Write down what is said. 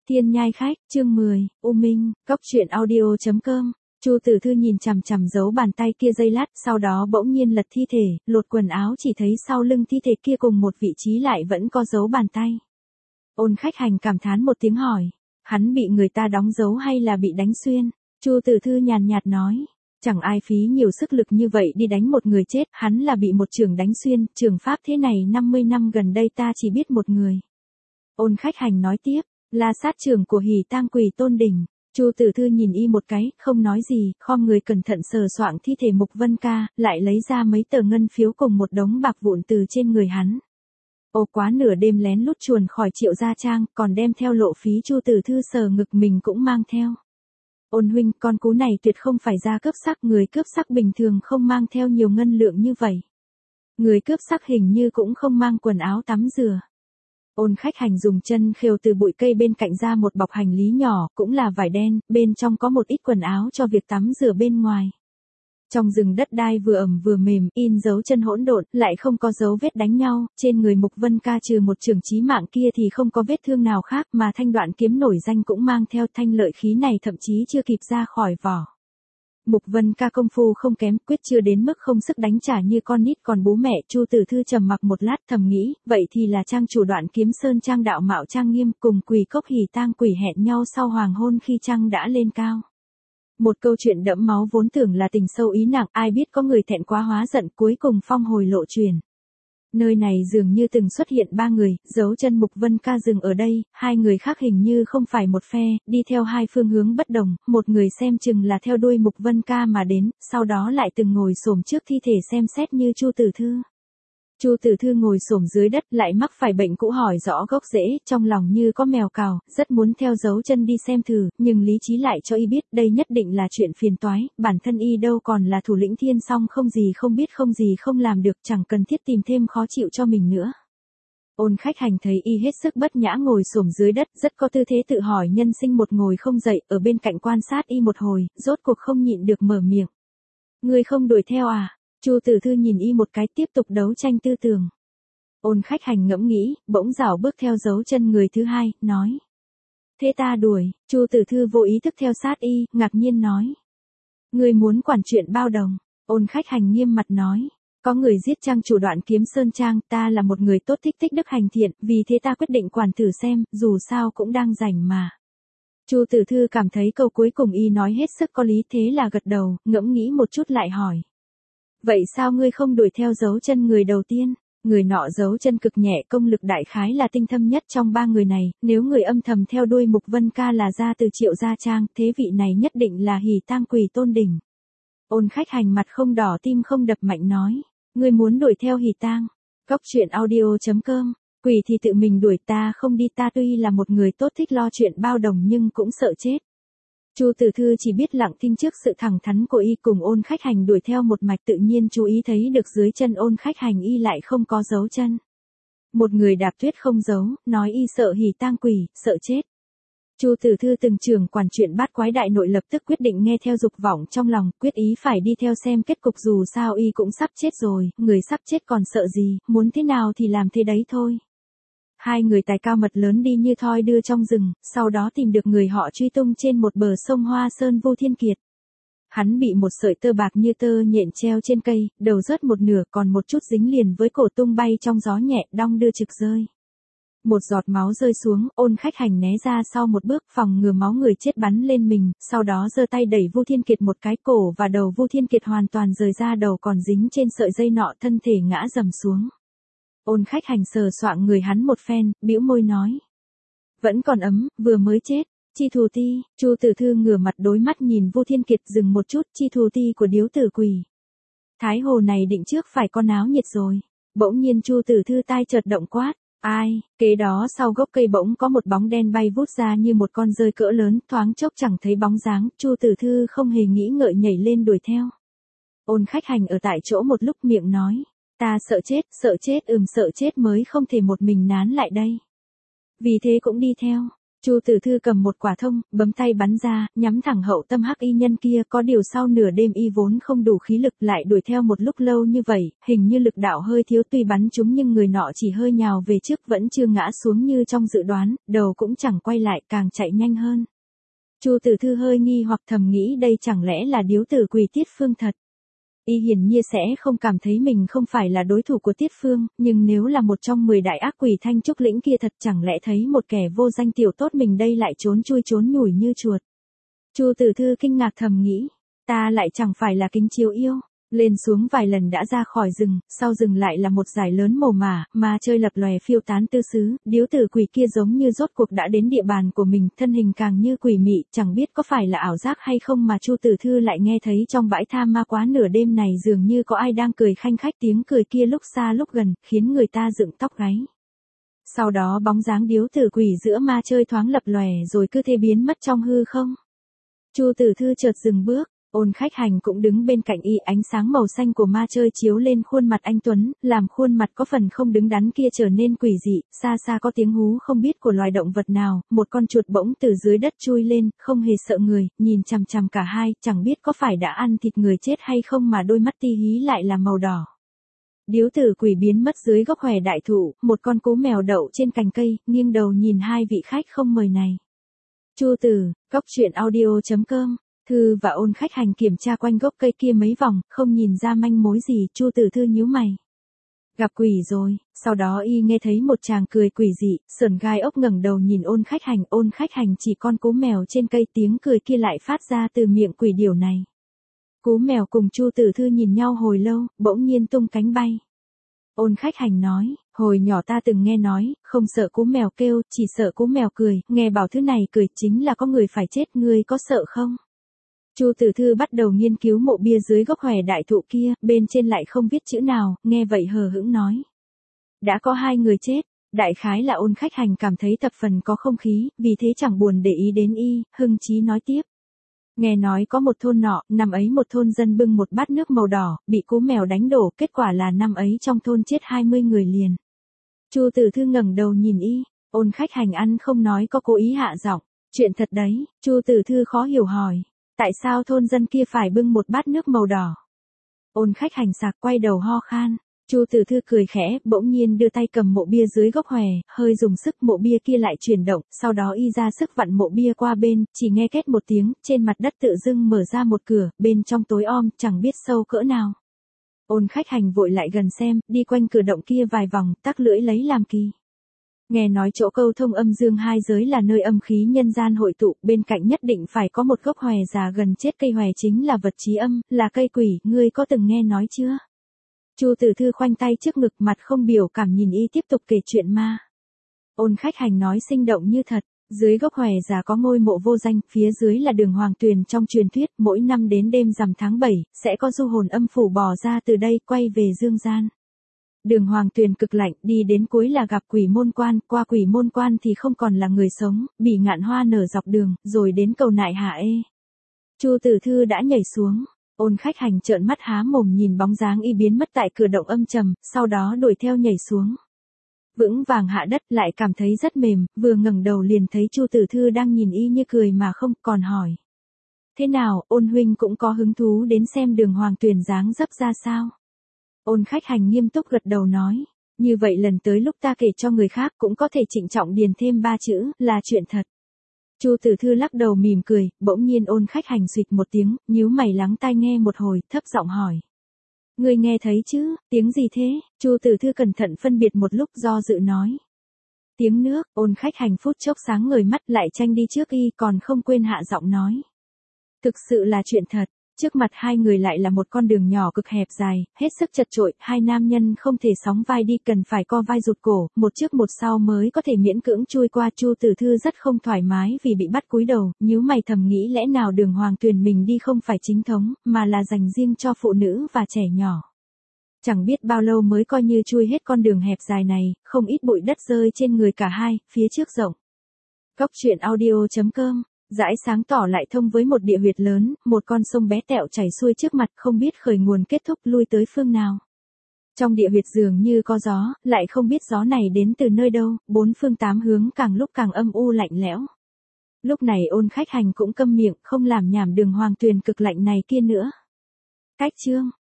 Thiên nhai khách, chương 10, U Minh, Cốc truyện audio.com. Chu Tử Thư nhìn chằm chằm dấu bàn tay kia giây lát, sau đó bỗng nhiên lật thi thể, lột quần áo chỉ thấy sau lưng thi thể kia cùng một vị trí lại vẫn có dấu bàn tay. Ôn Khách Hành cảm thán một tiếng hỏi, hắn bị người ta đóng dấu hay là bị đánh xuyên? Chu Tử Thư nhàn nhạt nói, chẳng ai phí nhiều sức lực như vậy đi đánh một người chết, hắn là bị một chưởng đánh xuyên, trường pháp thế này 50 năm gần đây ta chỉ biết một người. Ôn Khách Hành nói tiếp, là sát trưởng của Hỉ Tang Quỷ Tôn Đỉnh. Chu Tử Thư nhìn y một cái, không nói gì, khom người cẩn thận sờ soạng thi thể Mục Vân Ca, lại lấy ra mấy tờ ngân phiếu cùng một đống bạc vụn từ trên người hắn. Ô quá nửa đêm lén lút chuồn khỏi Triệu gia trang, còn đem theo lộ phí. Chu Tử Thư sờ ngực mình cũng mang theo. Ôn huynh, con cú này tuyệt không phải ra cướp sắc, người cướp sắc bình thường không mang theo nhiều ngân lượng như vậy. Người cướp sắc hình như cũng không mang quần áo tắm rửa. Ôn Khách Hành dùng chân khều từ bụi cây bên cạnh ra một bọc hành lý nhỏ, cũng là vải đen, bên trong có một ít quần áo cho việc tắm rửa bên ngoài. Trong rừng đất đai vừa ẩm vừa mềm, in dấu chân hỗn độn, lại không có dấu vết đánh nhau, trên người Mục Vân Ca trừ một chưởng chí mạng kia thì không có vết thương nào khác, mà thanh đoạn kiếm nổi danh cũng mang theo, thanh lợi khí này thậm chí chưa kịp ra khỏi vỏ. Mục Vân Ca công phu không kém, quyết chưa đến mức không sức đánh trả như con nít còn bố mẹ. Chu Tử Thư trầm mặc một lát thầm nghĩ, vậy thì là trang chủ Đoạn Kiếm Sơn trang đạo mạo trang nghiêm cùng Quỷ Cốc Hỉ Tang Quỷ hẹn nhau sau hoàng hôn khi trăng đã lên cao. Một câu chuyện đẫm máu vốn tưởng là tình sâu ý nặng, ai biết có người thẹn quá hóa giận, cuối cùng phong hồi lộ truyền. Nơi này dường như từng xuất hiện ba người, dấu chân Mục Vân Ca dừng ở đây, hai người khác hình như không phải một phe, đi theo hai phương hướng bất đồng, một người xem chừng là theo đuôi Mục Vân Ca mà đến, sau đó lại từng ngồi xổm trước thi thể xem xét như Chu Tử Thư. Chu Tử Thư ngồi xổm dưới đất lại mắc phải bệnh cũ hỏi rõ gốc rễ, trong lòng như có mèo cào, rất muốn theo dấu chân đi xem thử, nhưng lý trí lại cho y biết đây nhất định là chuyện phiền toái, bản thân y đâu còn là thủ lĩnh Thiên Song, không gì không biết, không gì không làm được, chẳng cần thiết tìm thêm khó chịu cho mình nữa. Ôn Khách Hành thấy y hết sức bất nhã ngồi xổm dưới đất, rất có tư thế tự hỏi nhân sinh, một ngồi không dậy, ở bên cạnh quan sát y một hồi, rốt cuộc không nhịn được mở miệng. Ngươi không đuổi theo à? Chu Tử Thư nhìn y một cái, tiếp tục đấu tranh tư tưởng. Ôn Khách Hành ngẫm nghĩ, bỗng rảo bước theo dấu chân người thứ hai, nói. Thế ta đuổi. Chu Tử Thư vô ý thức theo sát y, ngạc nhiên nói. Ngươi muốn quản chuyện bao đồng? Ôn Khách Hành nghiêm mặt nói. Có người giết trang chủ Đoạn Kiếm Sơn trang, ta là một người tốt, thích đức hành thiện, vì thế ta quyết định quản thử xem, dù sao cũng đang rảnh mà. Chu Tử Thư cảm thấy câu cuối cùng y nói hết sức có lý, thế là gật đầu, ngẫm nghĩ một chút lại hỏi. Vậy sao ngươi không đuổi theo dấu chân người đầu tiên? Người nọ dấu chân cực nhẹ, công lực đại khái là tinh thâm nhất trong ba người này, nếu người âm thầm theo đuôi Mục Vân Ca là ra từ Triệu gia trang, thế vị này nhất định là Hỉ Tang Quỷ Tôn Đỉnh. Ôn Khách Hành mặt không đỏ tim không đập mạnh nói, ngươi muốn đuổi theo Hỉ Tang? Cốc truyện audio.com. Quỷ thì tự mình đuổi, ta không đi, ta tuy là một người tốt thích lo chuyện bao đồng nhưng cũng sợ chết. Chu Tử Thư chỉ biết lặng thinh trước sự thẳng thắn của y, cùng Ôn Khách Hành đuổi theo một mạch, tự nhiên chú ý thấy được dưới chân Ôn Khách Hành y lại không có dấu chân. Một người đạp tuyết không dấu, nói y sợ Hỉ Tang Quỷ, sợ chết. Chu Tử Thư từng trưởng quản chuyện bát quái đại nội, lập tức quyết định nghe theo dục vọng trong lòng, quyết ý phải đi theo xem kết cục, dù sao y cũng sắp chết rồi, người sắp chết còn sợ gì, muốn thế nào thì làm thế đấy thôi. Hai người tài cao mật lớn đi như thoi đưa trong rừng, sau đó tìm được người họ truy tung trên một bờ sông Hoa Sơn. Vu Thiên Kiệt. Hắn bị một sợi tơ bạc như tơ nhện treo trên cây, đầu rớt một nửa, còn một chút dính liền với cổ, tung bay trong gió nhẹ, đong đưa trực rơi. Một giọt máu rơi xuống, Ôn Khách Hành né ra sau một bước, phòng ngừa máu người chết bắn lên mình, sau đó giơ tay đẩy Vu Thiên Kiệt một cái, cổ và đầu Vu Thiên Kiệt hoàn toàn rời ra, đầu còn dính trên sợi dây nọ, thân thể ngã rầm xuống. Ôn Khách Hành sờ soạng người hắn một phen, bĩu môi nói. Vẫn còn ấm, vừa mới chết. Chi thù ti. Chu Tử Thư ngửa mặt đối mắt nhìn Vu Thiên Kiệt, dừng một chút, chi thù ti của điếu tử quỷ. Thái hồ này định trước phải có náo nhiệt rồi. Bỗng nhiên Chu Tử Thư tai chợt động quát. Ai? Kế đó sau gốc cây bỗng có một bóng đen bay vút ra như một con dơi cỡ lớn, thoáng chốc chẳng thấy bóng dáng, Chu Tử Thư không hề nghĩ ngợi nhảy lên đuổi theo. Ôn Khách Hành ở tại chỗ một lúc, miệng nói. Ta sợ chết, sợ chết mới không thể một mình nán lại đây. Vì thế cũng đi theo. Chu Tử Thư cầm một quả thông, bấm tay bắn ra, nhắm thẳng hậu tâm hắc y nhân kia, có điều sau nửa đêm y vốn không đủ khí lực lại đuổi theo một lúc lâu như vậy, hình như lực đạo hơi thiếu, tuy bắn trúng nhưng người nọ chỉ hơi nhào về trước, vẫn chưa ngã xuống như trong dự đoán, đầu cũng chẳng quay lại, càng chạy nhanh hơn. Chu Tử Thư hơi nghi hoặc thầm nghĩ đây chẳng lẽ là điếu tử quỷ Tiết Phương thật. Y hiển nhiên sẽ không cảm thấy mình không phải là đối thủ của Tiết Phương, nhưng nếu là một trong 10 đại ác quỷ Thanh Trúc Lĩnh kia thật chẳng lẽ thấy một kẻ vô danh tiểu tốt mình đây lại trốn chui trốn nhủi như chuột. Chu Tử Thư kinh ngạc thầm nghĩ, ta lại chẳng phải là Kính Chiếu yêu. Lên xuống vài lần đã ra khỏi rừng, sau rừng lại là một dải lớn màu mà chơi lập lòe phiêu tán tư xứ, điếu tử quỷ kia giống như rốt cuộc đã đến địa bàn của mình, thân hình càng như quỷ mị, chẳng biết có phải là ảo giác hay không mà Chu Tử Thư lại nghe thấy trong bãi tha ma quá nửa đêm này dường như có ai đang cười khanh khách, tiếng cười kia lúc xa lúc gần, khiến người ta dựng tóc gáy. Sau đó bóng dáng điếu tử quỷ giữa ma chơi thoáng lập lòe rồi cứ thế biến mất trong hư không. Chu Tử Thư chợt dừng bước. Ôn Khách Hành cũng đứng bên cạnh y, ánh sáng màu xanh của ma chơi chiếu lên khuôn mặt anh tuấn, làm khuôn mặt có phần không đứng đắn kia trở nên quỷ dị, xa xa có tiếng hú không biết của loài động vật nào, một con chuột bỗng từ dưới đất chui lên, không hề sợ người, nhìn chằm chằm cả hai, chẳng biết có phải đã ăn thịt người chết hay không mà đôi mắt ti hí lại là màu đỏ. Điếu tử quỷ biến mất dưới gốc hòe đại thụ, một con cú mèo đậu trên cành cây, nghiêng đầu nhìn hai vị khách không mời này. Chu Tử, coctruyện.audio.com. Thư và Ôn Khách Hành kiểm tra quanh gốc cây kia mấy vòng, không nhìn ra manh mối gì, Chu Tử Thư nhíu mày. Gặp quỷ rồi, sau đó y nghe thấy một chàng cười quỷ dị, sởn gai ốc ngẩng đầu nhìn Ôn Khách Hành chỉ con cú mèo trên cây, tiếng cười kia lại phát ra từ miệng quỷ điểu này. Cú mèo cùng Chu Tử Thư nhìn nhau hồi lâu, bỗng nhiên tung cánh bay. Ôn Khách Hành nói, hồi nhỏ ta từng nghe nói, không sợ cú mèo kêu, chỉ sợ cú mèo cười, nghe bảo thứ này cười chính là có người phải chết, ngươi có sợ không? Chu Tử Thư bắt đầu nghiên cứu mộ bia dưới gốc hòe đại thụ kia, bên trên lại không viết chữ nào, nghe vậy hờ hững nói. Đã có 2 người chết, đại khái là Ôn Khách Hành cảm thấy thập phần có không khí, vì thế chẳng buồn để ý đến y, hưng chí nói tiếp. Nghe nói có một thôn nọ, năm ấy một thôn dân bưng một bát nước màu đỏ, bị cú mèo đánh đổ, kết quả là năm ấy trong thôn chết 20 người liền. Chu Tử Thư ngẩng đầu nhìn y, Ôn Khách Hành ăn không nói có cố ý hạ giọng, chuyện thật đấy, Chu Tử Thư khó hiểu hỏi. Tại sao thôn dân kia phải bưng một bát nước màu đỏ? Ôn Khách Hành sạc quay đầu ho khan. Chu Tử Thư cười khẽ, bỗng nhiên đưa tay cầm mộ bia dưới gốc hòe, hơi dùng sức mộ bia kia lại chuyển động, sau đó y ra sức vặn mộ bia qua bên, chỉ nghe két một tiếng, trên mặt đất tự dưng mở ra một cửa, bên trong tối om, chẳng biết sâu cỡ nào. Ôn Khách Hành vội lại gần xem, đi quanh cửa động kia vài vòng, tắc lưỡi lấy làm kỳ. Nghe nói chỗ câu thông âm dương hai giới là nơi âm khí nhân gian hội tụ, bên cạnh nhất định phải có một gốc hòe già gần chết, cây hòe chính là vật chí âm, là cây quỷ, ngươi có từng nghe nói chưa? Chu Tử Thư khoanh tay trước ngực, mặt không biểu cảm nhìn y tiếp tục kể chuyện ma. Ôn Khách Hành nói sinh động như thật, dưới gốc hòe già có ngôi mộ vô danh, phía dưới là đường Hoàng Tuyền trong truyền thuyết, mỗi năm đến đêm rằm tháng 7, sẽ có du hồn âm phủ bò ra từ đây, quay về dương gian. Đường Hoàng Tuyền cực lạnh, đi đến cuối là gặp Quỷ Môn Quan, qua Quỷ Môn Quan thì không còn là người sống, Bỉ Ngạn Hoa nở dọc đường, rồi đến cầu Nại Hà Ê. Chu Tử Thư đã nhảy xuống, Ôn Khách Hành trợn mắt há mồm nhìn bóng dáng y biến mất tại cửa động âm trầm, sau đó đuổi theo nhảy xuống. Vững vàng hạ đất, lại cảm thấy rất mềm, vừa ngẩng đầu liền thấy Chu Tử Thư đang nhìn y như cười mà không, còn hỏi. Thế nào, Ôn huynh cũng có hứng thú đến xem đường Hoàng Tuyền dáng dấp ra sao? Ôn Khách Hành nghiêm túc gật đầu nói, như vậy lần tới lúc ta kể cho người khác cũng có thể trịnh trọng điền thêm 3 chữ, là chuyện thật. Chu Tử Thư lắc đầu mỉm cười, bỗng nhiên Ôn Khách Hành xụt một tiếng, nhíu mày lắng tai nghe một hồi, thấp giọng hỏi. Ngươi nghe thấy chứ, tiếng gì thế? Chu Tử Thư cẩn thận phân biệt một lúc do dự nói. Tiếng nước. Ôn Khách Hành phút chốc sáng ngời mắt, lại tranh đi trước y, còn không quên hạ giọng nói. Thực sự là chuyện thật. Trước mặt hai người lại là một con đường nhỏ cực hẹp dài, hết sức chật chội, hai nam nhân không thể sóng vai đi, cần phải co vai rụt cổ, một trước một sau mới có thể miễn cưỡng chui qua. Chu Tử Thư rất không thoải mái vì bị bắt cúi đầu, nhíu mày thầm nghĩ lẽ nào đường Hoàng Tuyền mình đi không phải chính thống, mà là dành riêng cho phụ nữ và trẻ nhỏ. Chẳng biết bao lâu mới coi như chui hết con đường hẹp dài này, không ít bụi đất rơi trên người cả hai, phía trước rộng. Coctruyện.audio.com. Dãi sáng tỏ lại thông với một địa huyệt lớn, một con sông bé tẹo chảy xuôi trước mặt, không biết khởi nguồn kết thúc lui tới phương nào. Trong địa huyệt dường như có gió, lại không biết gió này đến từ nơi đâu, bốn phương tám hướng càng lúc càng âm u lạnh lẽo. Lúc này Ôn Khách Hành cũng câm miệng, không làm nhảm Đường Hoàng Tuyền cực lạnh này kia nữa. Cách chương